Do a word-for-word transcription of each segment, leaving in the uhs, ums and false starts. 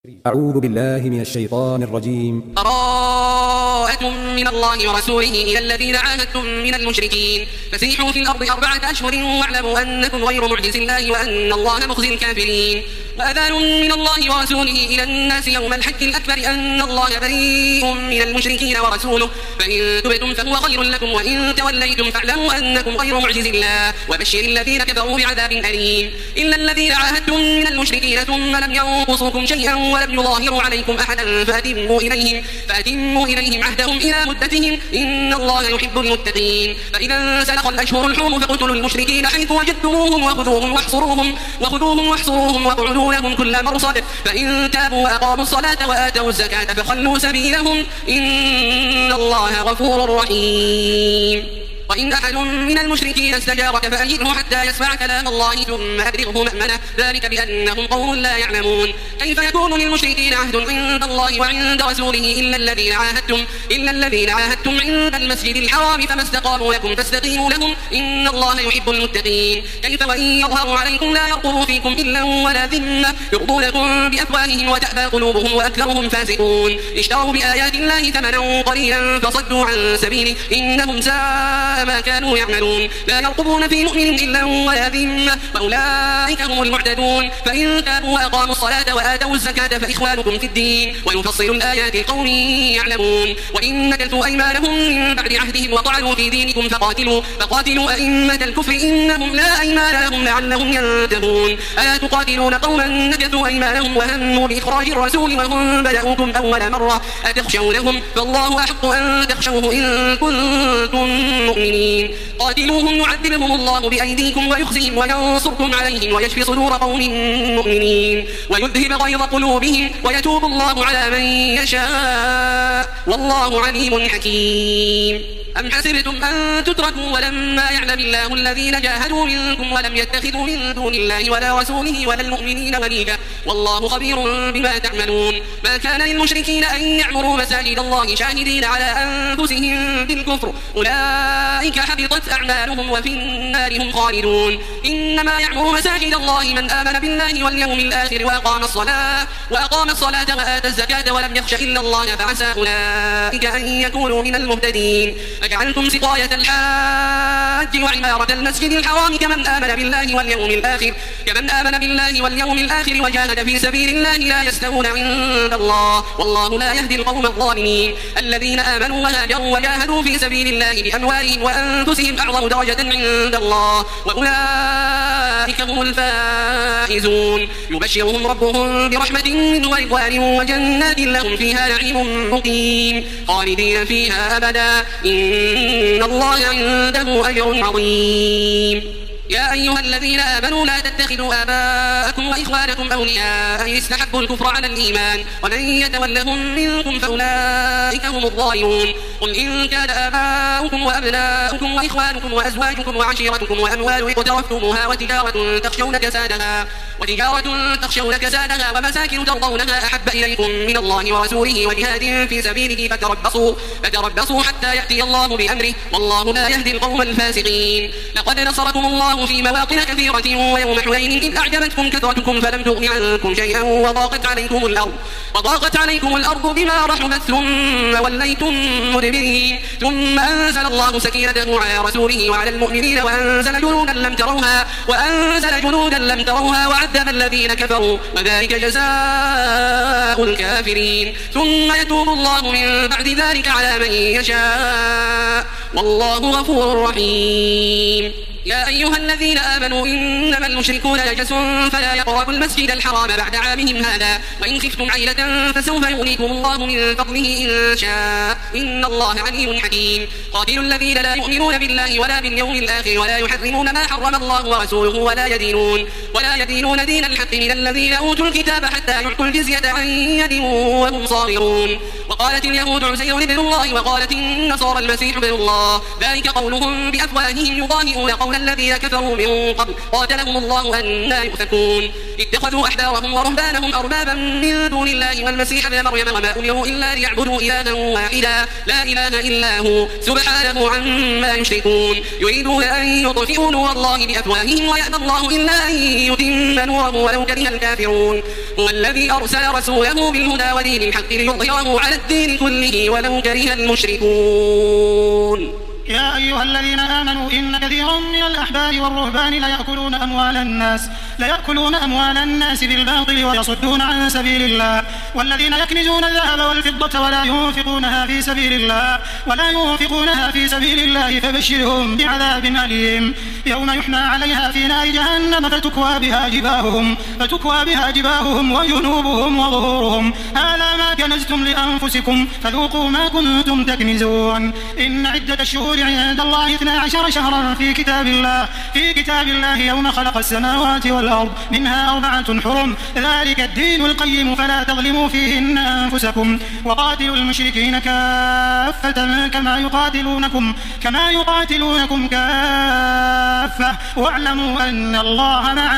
أعوذ بالله من الشيطان الرجيم. براءة من الله ورسوله إلى الذين عاهدتم من المشركين فسيحوا في الأرض أربعة أشهر واعلموا أنكم غير معجز الله وأن الله مخزي الكافرين. وأذان من الله ورسوله إلى الناس يوم الحج الأكبر أن الله بريء من المشركين ورسوله فإن تبتم فهو خير لكم وإن توليتم فاعلموا أنكم غير معجز الله وبشر الذين كفروا بعذاب أليم. إلا الذين عاهدتم من المشركين ثم لم ينقصوكم شيئا ولم يظاهروا عليكم أحدا فأتموا إليهم, فأتموا إليهم عهدهم إلى مدتهم إن الله يحب المتقين. فإذا انسلخ الأشهر الحرم فاقتلوا المشركين حيث وجدتموهم وخذوهم واحصروهم وخذوهم واحصروهم واقعدوا لهم كل مرصد فإن تابوا وأقاموا الصلاة وآتوا الزكاة فخلوا سبيلهم إن الله غفور رحيم. وإن أحد من المشركين استجارك فأجره حتى يسمع كلام الله ثم أبلغه مأمنه ذلك بأنهم قوم لا يعلمون. كيف يكون للمشركين عهد عند الله وعند رسوله إلا الذين عاهدتم إلا الذين عاهدتم عند المسجد الحرام فما استقاموا لكم فاستقيموا لهم إن الله يحب المتقين. كيف وإن يظهروا عليكم لا يرقبوا فيكم إلا ولا ذمة يرضونكم بأفواههم وتأبى قلوبهم وأكثرهم فاسقون. اشتروا بآيات الله ثمنا قليلا فصدوا عن سبيله إنهم ساء ما كانوا يعملون. لا يرقبون في مؤمن إلا ولا ذمة وأولئك هم المعتدون. فإن تابوا وأقاموا الصلاة وآتوا الزكاة فإخوانكم في الدين ويفصل الآيات لقوم يعلمون. وإن نكثوا أيمانهم من بعد عهدهم وطعنوا في دينكم فقاتلوا فقاتلوا أئمة الكفر إنهم لا أيمان لهم لعلهم ينتهون. ألا تقاتلون قوما نكثوا أيمانهم وهموا بإخراج الرسول وهم بدأوكم أول مرة أتخشونهم فالله أحق أن تخشوه إن كنتم مؤمنين. قاتلوهم يعذبهم الله بأيديكم ويخزيهم وينصركم عليهم ويشفي صدور قوم مؤمنين ويذهب غيظ قلوبهم ويتوب الله على من يشاء والله عليم حكيم. أم حسبتم أن تتركوا ولما يعلم الله الذين جاهدوا منكم ولم يتخذوا من دون الله ولا رسوله ولا المؤمنين وليجا والله خبير بما تعملون. ما كان للمشركين أن يعمروا مساجد الله شاهدين على أنفسهم بالكفر أولئك حبطت أعمالهم وفي النار هم خالدون. إنما يعمر مساجد الله من آمن بالله واليوم الآخر وأقام الصلاة وأقام الصلاة وآتى الزكاة ولم يخش إلا الله فعسى أولئك أن يكونوا من المهتدين. أجعلتم سقاية الحاج وعمارة المسجد الحرام كمن آمن بالله واليوم الآخر كمن آمن بالله واليوم الآخر وجاهد في سبيل الله لا يستوون عند الله والله لا يهدي القوم الظالمين. الذين آمنوا وهاجروا وجاهدوا في سبيل الله بأموالهم وأنفسهم أعظم درجة عند الله وأولئك هم الفائزون. يبشرهم ربهم برحمة منه ورضوان وجنات لهم فيها نعيم مقيم خالدين فيها أبدا إن الله عنده أجر عظيم. يا أيها الذين آمنوا لا تتخذوا آباءكم وإخوانكم أولياء إن استحبوا الكفر على الإيمان ومن يتولهم منكم فأولئك هم الظالمون. قل إن كان آباؤكم وأبناؤكم وإخوانكم وأزواجكم وعشيرتكم وأموال اقترفتموها وتجارة تخشون كسادها وتجارة تخشون كسادها ومساكن ترضونها أحب إليكم من الله ورسوله وجهاد في سبيله فتربصوا فتربصوا حتى يأتي الله بأمره والله لا يهدي القوم الفاسقين. لقد نصركم الله في مواطن كثيرة ويوم حنين إذ أعجبتكم كثرتكم فلم تغن عنكم شيئا وضاقت عليكم الأرض وضاقت عليكم الأرض بما رحبت ثم وليتم مدبرين. ثم أنزل الله سكينته على رسوله وعلى المؤمنين وأنزل جنودا لم تروها وأنزل جنودا لم تروها وعذب الذين كفروا وذلك جزاء الكافرين. ثم يتوب الله من بعد ذلك على من يشاء والله غفور رحيم. يا أيها الذين آمنوا إنما المشركون نجس فلا يقربوا المسجد الحرام بعد عامهم هذا وإن خفتم عيلة فسوف يغنيكم الله من فضله إن شاء إن الله عليم حكيم. قاتلوا الذين لا يؤمنون بالله ولا باليوم الآخر ولا يحرمون ما حرم الله ورسوله ولا يدينون ولا يدينون دين الحق من الذين أوتوا الكتاب حتى يعطوا الجزية عن يد وهم صاغرون. وقالت اليهود عزير ابن الله وقالت النصارى المسيح ابن الله ذلك قولهم بأفواههم يضاهئون قول لولا الذين كفروا من قبل قاتلهم الله أنا يؤفكون اتخذوا أحبارهم ورهبانهم أربابا من دون الله والمسيح ابن مريم وما أمروا إلا ليعبدوا إلها واحدا لا إله إلا هو سبحانه عما يشركون يريدون أن يطفئوا نور الله بأفواههم ويأبى الله إلا أن يتم نوره ولو كره الكافرون هو الذي أرسل رسوله بالهدى ودين الحق ليظهره على الدين كله ولو كره المشركون. يا أيها الذين آمنوا إن كثيرا من الأحبار والرهبان ليأكلون أموال الناس ليأكلون أموال الناس بالباطل ويصدون عن سبيل الله والذين يكنزون الذهب والفضة ولا ينفقونها في سبيل الله ولا ينفقونها في سبيل الله فبشرهم بعذاب أليم يوم يحمى عليها في نار جهنم فتكوى بها جباههم فتكوى بها جباههم وجنوبهم وظهورهم هذا ما كنزتم لأنفسكم فذوقوا ما كنتم تكنزون. إن عدة الشهور عند الله اثنا عشر شهرا في كتاب الله في كتاب الله يوم خلق السماوات والأرض منها أربعة حرم ذلك الدين القيم فلا تظلموا فيهن أنفسكم وقاتلوا المشركين كافة كما يقاتلونكم كما يقاتلونكم كافة واعلموا أن الله مع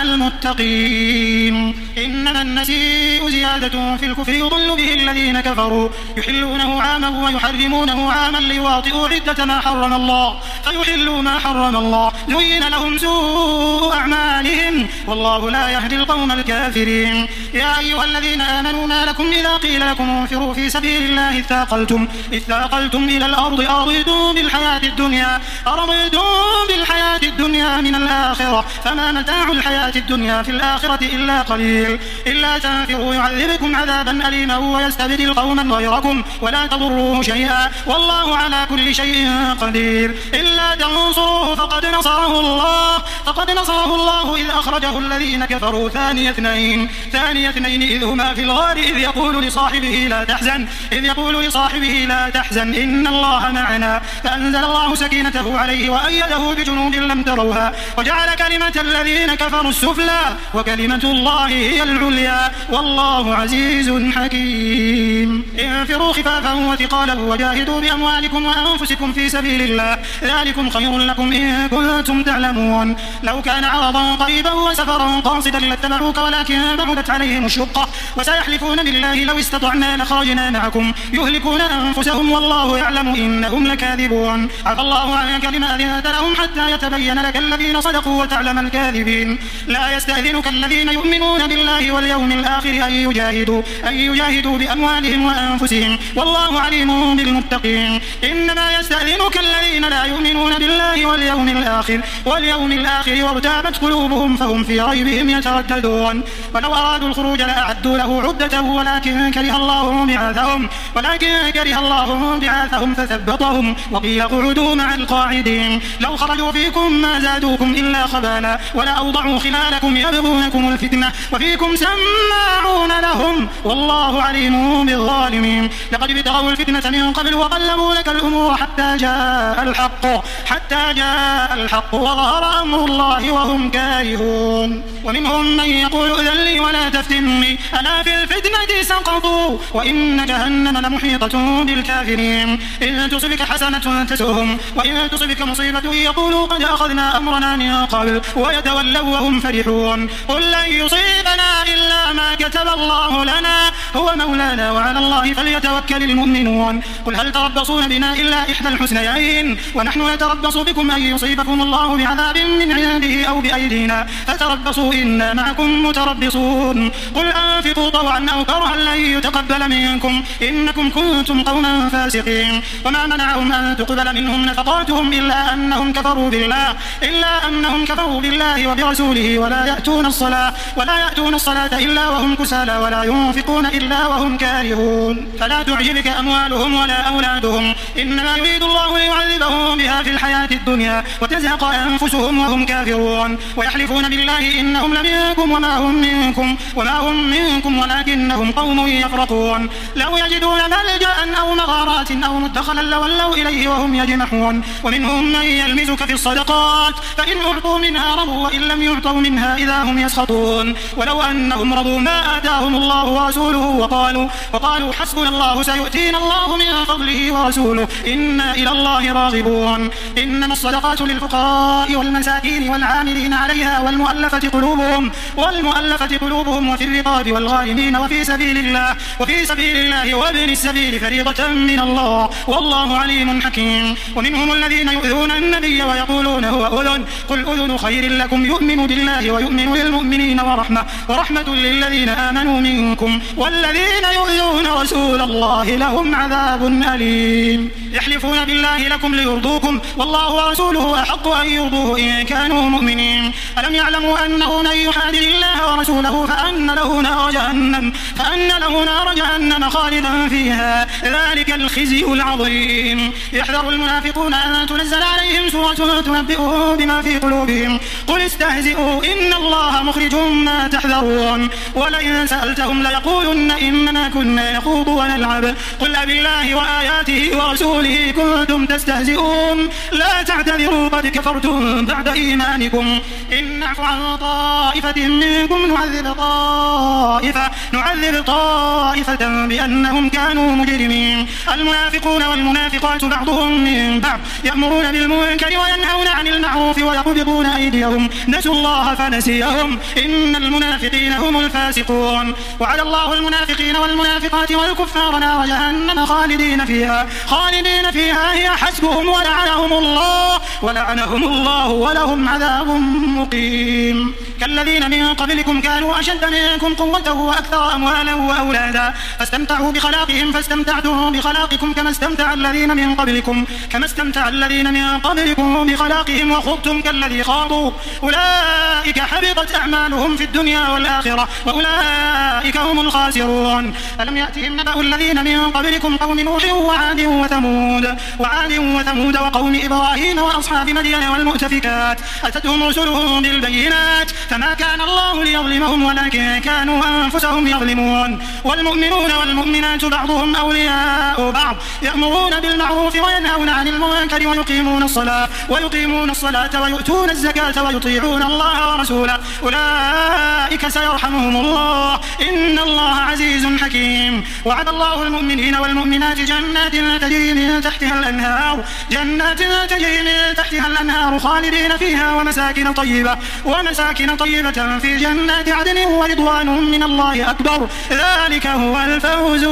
المتقين. إنما النسيء زيادة في الكفر يضل به الذين كفروا يحلونه عاما ويحرمونه عاما ليواطئوا عدة ما حرم الله فيحلوا ما حرم الله زين لهم سوء أعمالهم والله لا يهدي القوم الكافرين. يا أيها الذين آمنوا ما لكم إذا قيل لكم انفروا في سبيل الله اثاقلتم اثاقلتم إلى الأرض أرضيتم بالحياة الدنيا أرضيتم بالحياة الدنيا من الآخرة فما متاع الحياة الدنيا في الآخرة إلا قليل إلا تنفروا يعذبكم عذابا أليما ويستبدل قوما غيركم ولا تضروه شيئا والله على كل شيء قدير. إلا تنصروه فقد نصره الله فقد نصره الله إذ أخرجه الذين كفروا ثاني اثنين ثاني اثنين إذ هما في الغار إذ يقول لصاحبه لا تحزن إذ يقول لصاحبه لا تحزن إن الله معنا فأنزل الله سكينته عليه وأيده بجنود لم تروها وجعل كلمة الذين كفروا السفلى وكلمة الله هي العليا والله عزيز حكيم. انفروا خفافا وثقالا وجاهدوا بأموالكم وأنفسكم في سبيل الله ذلكم خير لكم إن كنتم تعلمون. لو كان عرضا قريبا وسفرا قاصدا لاتبعوك ولكن بعدت عليهم الشقة وسيحلفون بالله لو استطعنا لخرجنا معكم يهلكون أنفسهم والله يعلم إنهم لكاذبون. عفى الله عنك لما أذنت لهم حتى يتبين لك الذين صدقوا وتعلم الكاذبين. لا يستأذنك الذين يؤمنون بالله واليوم الآخر أن يجاهدوا أن يجاهدوا بأموالهم وأنفسهم والله عليم بالمتقين. إنما يستأذنك الذين لا يؤمنون بالله واليوم الآخر واليوم الآخر وارتابت قلوبهم فهم في ريبهم يترددون. ولو أرادوا الخروج لأعدوا له عدة ولكن كره الله بعاثهم ولكن كره الله بعاثهم فثبطهم وقيل اقعدوا مع القاعدين. لو خرجوا فيكم ما زادوكم إلا خبالا ولا أوضعوا خلالكم يبغونكم الفتنة وفيكم سماعون لهم والله عليم بالظالمين. لقد ابتغوا الفتنة من قبل وقلبوا لك الأمور حتى جاء الحق حتى جاء الحق وظهر أمر الله وهم كارهون. ومنهم من يقول أذن لي ولا تفتني ألا في الفتنة سقطوا وإن جهنم لمحيطة بالكافرين. إن تصبك حسنة تسؤهم وإن تصبك مصيبة يقولوا قد أخذنا أمرنا من قبل ويتولوا وهم فرحون. قل لن يصيبنا إلا ما كتب الله لنا هو مولانا وعلى الله فليتوكل المؤمنون. قل هل تربصون بنا إلا إحدى الحسنيين ونحن نتربص بكم أن يصيبكم الله بعذاب من عنده أو بأيدينا فتربصوا إنا معكم متربصون. قل أنفقوا طوعا أو كرها لن يتقبل منكم إنكم كنتم قوما فاسقين. وما منعهم أن تقبل منهم نفقاتهم إلا أنهم كفروا بالله إلا أنهم كفروا بالله وبرسوله ولا يأتون الصلاة ولا يأتون الصلاة إلا وهم كسالى ولا ينفقون إلا وهم كارهون. فلا تعجبك أموالهم ولا أولادهم إنما يريد الله ليعذبهم بها في الحياة الدنيا وتزهق أنفسهم وهم كافرون. ويحلفون بالله إنهم لمنكم وما هم منكم وما هم منكم ولكنهم قوم يفرقون. لو يجدون ملجأ أو مغارات أو مدخلا لولوا إليه وهم يجمحون. ومنهم من يلمزك في الصدقات فإن أعطوا منها رضوا وإن لم يعطوا منها إذا هم يسخطون. ولو أنهم رضوا ما آتاهم الله ورسوله وآمنوا وقالوا, وقالوا حسبنا الله سيؤتينا الله من فضله ورسوله إنا إلى الله راغبون. إنما الصدقات للفقراء والمساكين والعاملين عليها والمؤلفة قلوبهم والمؤلفة قلوبهم وفي الرقاب والغارمين وفي سبيل الله وفي سبيل الله وابن السبيل فريضة من الله والله عليم حكيم. ومنهم الذين يؤذون النبي ويقولون هو أذن قل أذن خير لكم يؤمن بالله ويؤمن للمؤمنين ورحمة ورحمة للذين آمنوا منكم والذين يؤذون رسول الله لهم عذاب أليم. يحلفون بالله لكم ليرضوكم والله ورسوله أحق أن يرضوه إن كانوا مؤمنين. ألم يعلموا أنه من يحادد الله ورسوله فأن له نار جهنم فأن له نار جهنم خالدا فيها ذلك الخزي العظيم. يحذر المنافقون أن تنزل عليهم سورة تنبئهم بما في قلوبهم قل استهزئوا إن الله مخرج ما تحذرون ولئن سألتهم ليقولن إنما كنا نخوض ونلعب قل أبالله وآياته ورسوله كنتم تستهزئون لا تعتذروا قد كفرتم بعد إيمانكم إن نعفو عن طائفة منكم نعذب طائفة نعذب طائفة بأنهم كانوا مجرمين. المنافقون والمنافقات بعضهم من بعض يأمرون بالمنكر وينهون عن المعروف ويقبضون أيديهم نسوا الله فنسيهم إن المنافقين هم الفاسقون. وعلى الله المنافقين والمنافقات والكفار نار جهنم خالدين فيها خالدين فيها هي حسبهم ولعنهم الله ولعنهم الله ولهم عذاب مقيم. كالذين من قبلكم كانوا أشد منكم قوة وأكثر أموالا وأولادا فاستمتعوا بخلاقهم فاستمتعتم بخلاقكم كما استمتع الذين من قبلكم كما استمتع الذين من قبلكم بخلاقهم وخضتم كالذي خاضوا أولئك حبطت أعمالهم في الدنيا والآخرة وأولئك هم الخاسرون. ألم يأتهم نبأ الذين من قبلكم قوم نوح وعاد وثمود وعاد وثمود وقوم إبراهيم وأصحاب مدين والمؤتفكات أتتهم رسلهم بالبينات فما كان الله ليظلمهم ولكن كانوا أنفسهم يظلمون. والمؤمنون والمؤمنات بعضهم أولياء بعض يأمرون بالمعروف وينهون عن المنكر ويقيمون الصلاة ويقيمون الصلاة ويؤتون الزكاة ويطيعون الله ورسوله أولئك سيرحمهم الله إن الله عزيز حكيم. وعد الله المؤمنين والمؤمنات جنات تجري من تحتها الأنهار جنات تجري من تحتها الأنهار خالدين فيها ومساكن طيبة ومساكن طيبة في جنات عدن ورضوان من الله أكبر ذلك هو الفوز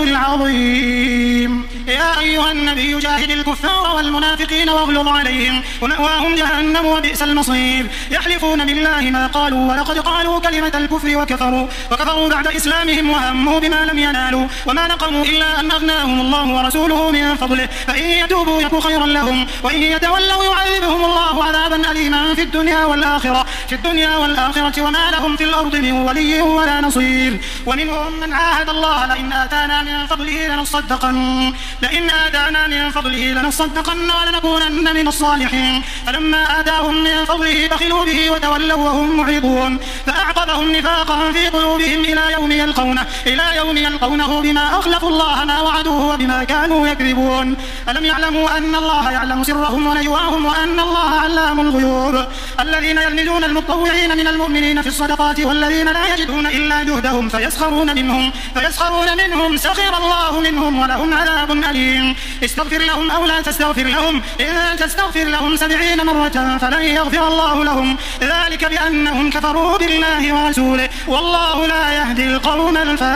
العظيم. يا أيها النبي جاهد الكفار والمنافقين واغلظ عليهم ومأواهم جهنم وبئس المصير. يحلفون بالله ما قالوا ولقد قالوا كلمة الكفر وكفروا وكفروا بعد إسلامهم وهموا بما لم ينالوا وما نقموا إلا أن أغناهم الله ورسوله من فضله فإن يتوبوا يكن خيرا لهم وإن يتولوا يعذبهم الله عذابا أليما في الدنيا والآخرة في الدنيا والآخرة وما لهم في الأرض من ولي ولا نصير. ومنهم من عاهد الله لئن آتانا من فضله لنصدقن لئن آتانا من فضله لنصدقن ولنكونن من الصالحين فلما آتاهم من فضله بخلوا به وتولوا وهم معرضون فأعقبهم نفاقا في قلوبهم إلى يوم يلقونه إلى يوم يلقونه بما أخلفوا الله ما وعدوه وبما كانوا يكذبون. ألم يعلموا أن الله يعلم سرهم ونجواهم وأن الله علام الغيوب. الذين يلمزون المتطوعين من المؤمنين في الصدقات والذين لا يجدون إلا جهدهم فيسخرون منهم فيسخرون منهم سخر الله منهم ولهم عذاب أليم. استغفر لهم أو لا تستغفر لهم إن تستغفر لهم سبعين مرة فلن يغفر الله لهم ذلك بأنهم كفروا بالله ورسوله والله لا يهدي القوم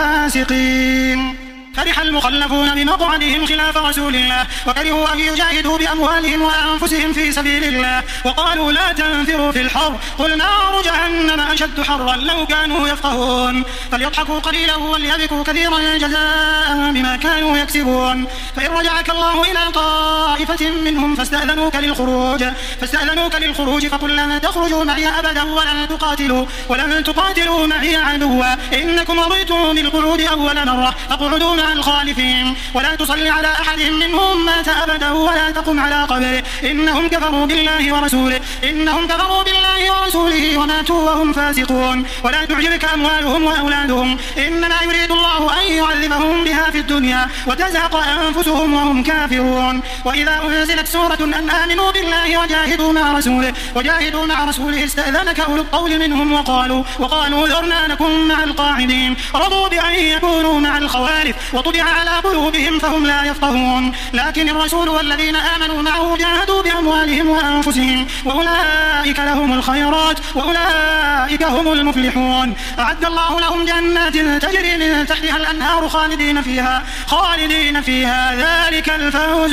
الفاسقين. فرح المخلفون بمقعدهم خلاف رسول الله وكرهوا أن يجاهدوا بأموالهم وأنفسهم في سبيل الله وقالوا لا تنفروا في الحر قل نار جهنم أشد حرا لو كانوا يفقهون. فليضحكوا قليلا وليبكوا كثيرا جزاء بما كانوا يكسبون. فإن رجعك الله إلى طائفة منهم فاستأذنوك للخروج فاستأذنوك للخروج فقل لن تخرجوا معي أبدا ولن تقاتلوا ولن تقاتلوا معي عدوا إنكم رضيتم بالقعود أول مرة فاقعدوا مع الخالفين ولا تصلي على أحد منهم مات أبدا ولا تقم على قبره إنهم كفروا بالله ورسوله إنهم كفروا بالله ورسوله وماتوا وهم فاسقون. ولا تعجبك أموالهم وأولادهم إنما يريد الله أن يعذبهم بها في الدنيا وتزهق أنفسهم وهم كافرون. وإذا أنزلت سورة أن آمنوا بالله وجاهدوا مع رسوله وجاهدوا مع رسوله استأذنك أولو الطول منهم وقالوا وقالوا ذرنا نكن مع القاعدين رضوا بأن يكونوا مع الخوالف وطبع على قلوبهم فهم لا يفقهون. لكن الرسول والذين آمنوا معه جاهدوا بأموالهم وأنفسهم وأولئك لهم الخيرات وأولئك هم المفلحون. أعد الله لهم جنات تجري من تحتها الأنهار خالدين فيها خالدين فيها ذلك الفوز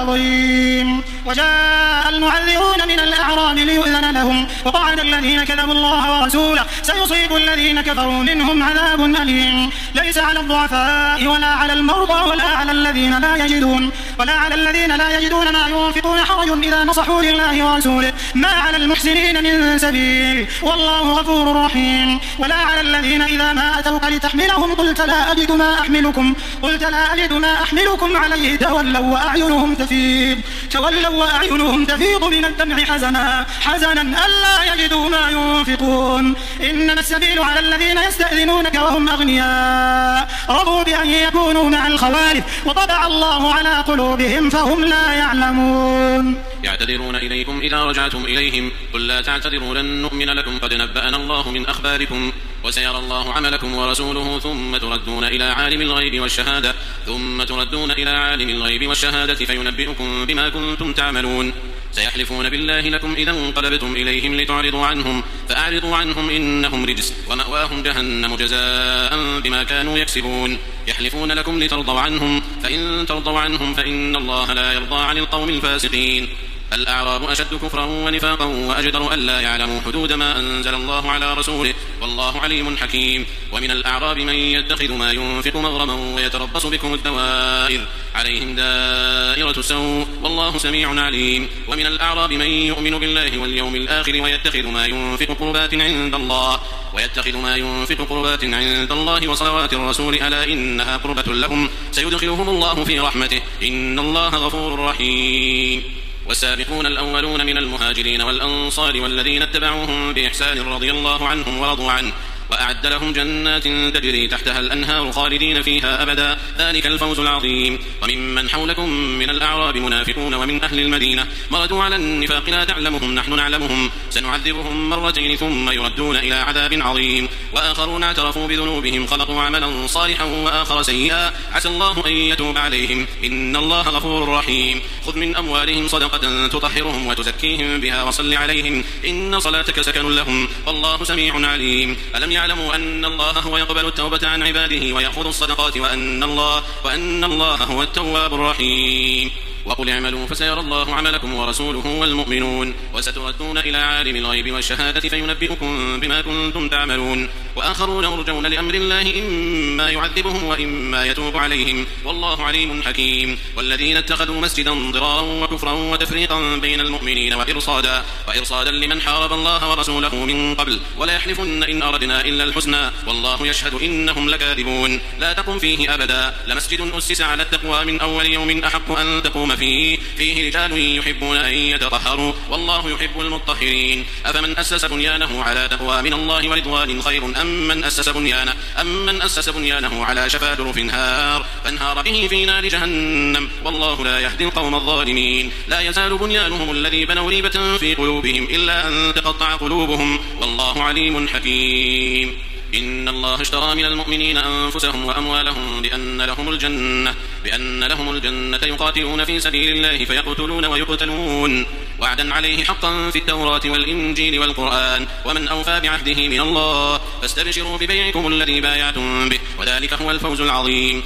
العظيم. وجاء المعذرون من الأعراب ليؤذن لهم وقعد الذين كذبوا الله ورسوله سيصيب الذين كفروا منهم عذاب أليم. ليس على الضعفاء ولا على المرضى ولا على الذين لا يجدون ولا على الذين لا يجدون ما ينفقون حرج إذا نصحوا لله ورسوله ما على المحسنين من سبيل والله غفور رحيم. ولا على الذين إذا ما أتوك لتحملهم قلت لا أجد ما أحملكم قلت لا أجد ما أحملكم عليه تولوا وأعينهم تفيض تولوا وأعينهم تفيض من الدمع حزنا حزنا ألا يجدوا ما ينفقون. إنما السبيل على الذين يستأذنونك وهم أغنياء رضوا بأن يكونوا مع الخوالف وطبع الله على قلوبهم فهم لا يعلمون. يعتذرون إليكم إذا رجعتم إليهم قل لا تعتذروا لن نؤمن لكم قد نبأنا الله من أخباركم وسيرى الله عملكم ورسوله ثم تردون إلى عالم الغيب والشهادة ثم تردون إلى عالم الغيب والشهادة فينبئكم بما كنتم تعملون. سيحلفون بالله لكم إذا انقلبتم إليهم لتعرضوا عنهم فأعرضوا عنهم إنهم رجس ومأواهم جهنم جزاء بما كانوا يكسبون. يحلفون لكم لترضوا عنهم فإن ترضوا عنهم فإن الله لا يرضى عن القوم الفاسقين. الأعراب أشد كفرا ونفاقا وأجدر ألا يعلموا حدود ما أنزل الله على رسوله والله عليم حكيم. ومن الأعراب من يتخذ ما ينفق مغرما ويتربص بكم الدوائر عليهم دائرة السوء والله سميع عليم. ومن الأعراب من يؤمن بالله واليوم الآخر ويتخذ ما ينفق قربات عند الله ويتخذ ما ينفق قربات عند الله وصلوات الرسول ألا إنها قربة لهم سيدخلهم الله في رحمته إن الله غفور رحيم. والسابقون الأولون من المهاجرين والأنصار والذين اتبعوهم بإحسان رضي الله عنهم ورضوا عنه وأعد لهم جنات تجري تحتها الأنهار خالدين فيها أبدا ذلك الفوز العظيم. وممن حولكم من الأعراب منافقون ومن أهل المدينة مردوا على النفاق لا تعلمهم نحن نعلمهم سنعذبهم مرتين ثم يردون إلى عذاب عظيم. وآخرون اعترفوا بذنوبهم خلقوا عملا صالحا وآخر سيئا عسى الله أن يتوب عليهم إن الله غفور رحيم. خذ من أموالهم صدقة تطهرهم وتزكيهم بها وصل عليهم إن صلاتك سكن لهم والله سميع عليم. ألم يعلموا أن الله هو يقبل التوبة عن عباده ويأخذ الصدقات وأن الله, وأن الله هو التواب الرحيم. وقل اعملوا فسيرى الله عملكم ورسوله والمؤمنون وستردون إلى عالم الغيب والشهادة فينبئكم بما كنتم تعملون. وآخرون يرجون لأمر الله إما يعذبهم وإما يتوب عليهم والله عليم حكيم. والذين اتخذوا مسجدا ضرارا وكفرا وتفريقا بين المؤمنين وإرصادا, وإرصادا لمن حارب الله ورسوله من قبل ولا يحلفن إن أردنا إلا الحسنى والله يشهد إنهم لكاذبون. لا تقم فيه أبدا لمسجد أسس على التقوى من أول يوم أحق أن تقوم فيه فيه رجال يحبون أن يتطهروا والله يحب المطهرين. أفمن أسس بنيانه على تقوى من الله ورضوان خير أم من أسس بنيانه, أم من أسس بنيانه على شفا جرف هار فانهار به في نار جهنم والله لا يهدي القوم الظالمين. لا يزال بنيانهم الذي بنوا ريبة في قلوبهم إلا أن تقطع قلوبهم والله عليم حكيم. إن الله اشترى من المؤمنين أنفسهم وأموالهم بأن لهم الجنة بأن لهم الجنة يقاتلون في سبيل الله فيقتلون ويقتلون وعدا عليه حقا في التوراة والإنجيل والقرآن ومن أوفى بعهده من الله فاستبشروا ببيعكم الذي بايعتم به وذلك هو الفوز العظيم.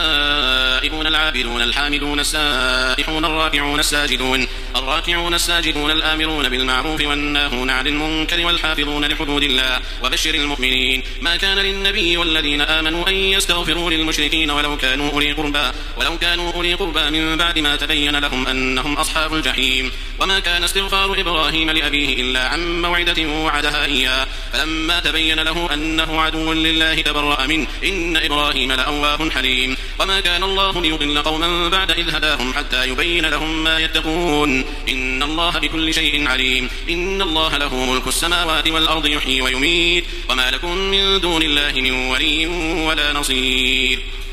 التائبون العابدون الحامدون السائحون الراكعون الساجدون الراكعون الساجدون الآمرون بالمعروف والناهون عن المنكر والحافظون لحدود الله وبشر المؤمنين. ما كان للنبي والذين آمنوا أن يستغفروا للمشركين ولو كانوا أولي قربى ولو كانوا أولي قربى من بعد ما تبين لهم أنهم أصحاب الجحيم. وما كان استغفار إبراهيم لأبيه إلا عن موعدة وعدها إياه فلما تبين له أنه عدو لله تبرأ منه إن إبراهيم لأواه حليم. وما كان الله ليضل قوما بعد إذ هداهم حتى يبين لهم ما يتقون إن الله بكل شيء عليم. إن الله له ملك السماوات والأرض يحيي ويميت وما لكم من دون الله من ولي ولا نصير.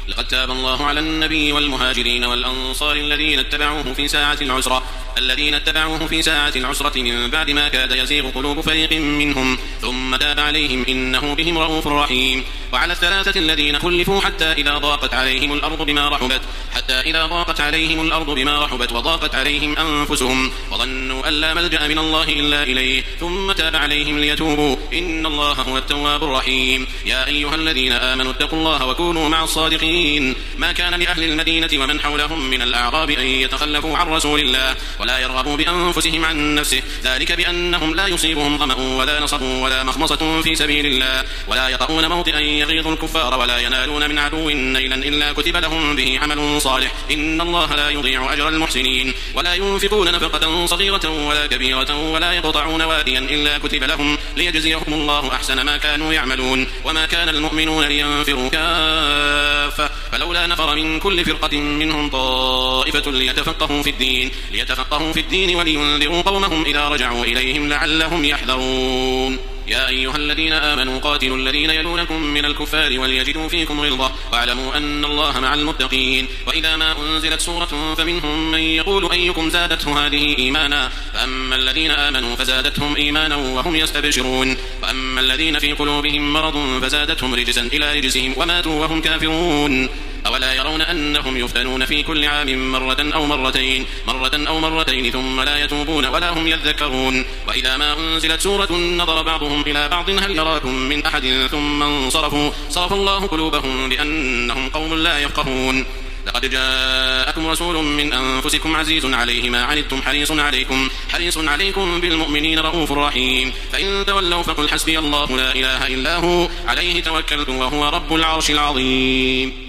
لقد تاب الله على النبي والمهاجرين والأنصار الذين اتبعوه في ساعة العسرة الذين اتبعوه في ساعة العسرة من بعد ما كاد يزيغ قلوب فريق منهم ثم تاب عليهم إنه بهم رؤوف رحيم. وعلى الثلاثة الذين خلفوا حتى إذا ضاقت عليهم الأرض بما رحبت حتى إذا ضاقت عليهم الأرض بما رحبت وضاقت عليهم أنفسهم وظنوا أن لا ملجأ من الله إلا إليه ثم تاب عليهم ليتوبوا إن الله هو التواب الرحيم. يا أيها الذين آمنوا اتقوا الله وكونوا مع الصادقين. ما كان لأهل المدينة ومن حولهم من الأعراب أن يتخلفوا عن رسول الله ولا يرغبوا بأنفسهم عن نفسه ذلك بأنهم لا يصيبهم ظمأ ولا نصب ولا مخمصة في سبيل الله ولا يطؤون موطئا يغيظ الكفار ولا ينالون من عدو نيلا إلا كتب لهم به عمل صالح إن الله لا يضيع أجر المحسنين. ولا ينفقون نفقة صغيرة ولا كبيرة ولا يقطعون واديا إلا كتب لهم ليجزيهم الله أحسن ما كانوا يعملون. وما كان المؤمنون لينفروا كافة فلولا نفر من كل فرقة منهم طائفة ليتفقهوا في الدين ليتفقهوا في الدين ولينذروا قومهم إذا رجعوا إليهم لعلهم يحذرون. يا أيها الذين آمنوا قاتلوا الذين يلونكم من الكفار وليجدوا فيكم غلظة واعلموا أن الله مع المتقين. وإذا ما أنزلت سورة فمنهم من يقول أيكم زادته هذه إيمانا فأما الذين آمنوا فزادتهم إيمانا وهم يستبشرون وأما الذين في قلوبهم مرض فزادتهم رجسا إلى رجسهم وماتوا وهم كافرون. أولا يرون أنهم يفتنون في كل عام مرة أو مرتين مرة أو مرتين ثم لا يتوبون ولا هم يذكرون. وإذا ما أنزلت سورة نظر بعضهم إلى بعض هل يراكم من أحد ثم انصرفوا صرف الله قلوبهم بأنهم قوم لا يفقهون. لقد جاءكم رسول من أنفسكم عزيز عليه ما عنتم حريص عليكم حريص عليكم بالمؤمنين رؤوف رحيم. فإن تولوا فقل حسبي الله لا إله إلا هو عليه توكلت وهو رب العرش العظيم.